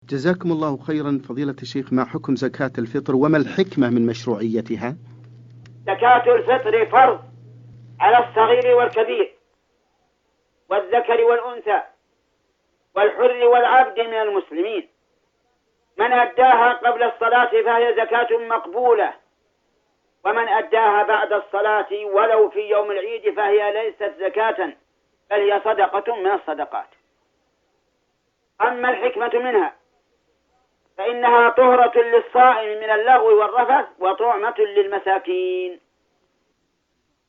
جزاكم الله خيرا فضيلة الشيخ. ما حكم زكاة الفطر وما الحكمة من مشروعيتها؟ زكاة الفطر فرض على الصغير والكبير والذكر والأنثى والحر والعبد من المسلمين. من أداها قبل الصلاة فهي زكاة مقبولة، ومن أداها بعد الصلاة ولو في يوم العيد فهي ليست زكاة بل هي صدقة من الصدقات. أما الحكمة منها فإنها طهرة للصائم من اللغو والرفث وطعمة للمساكين.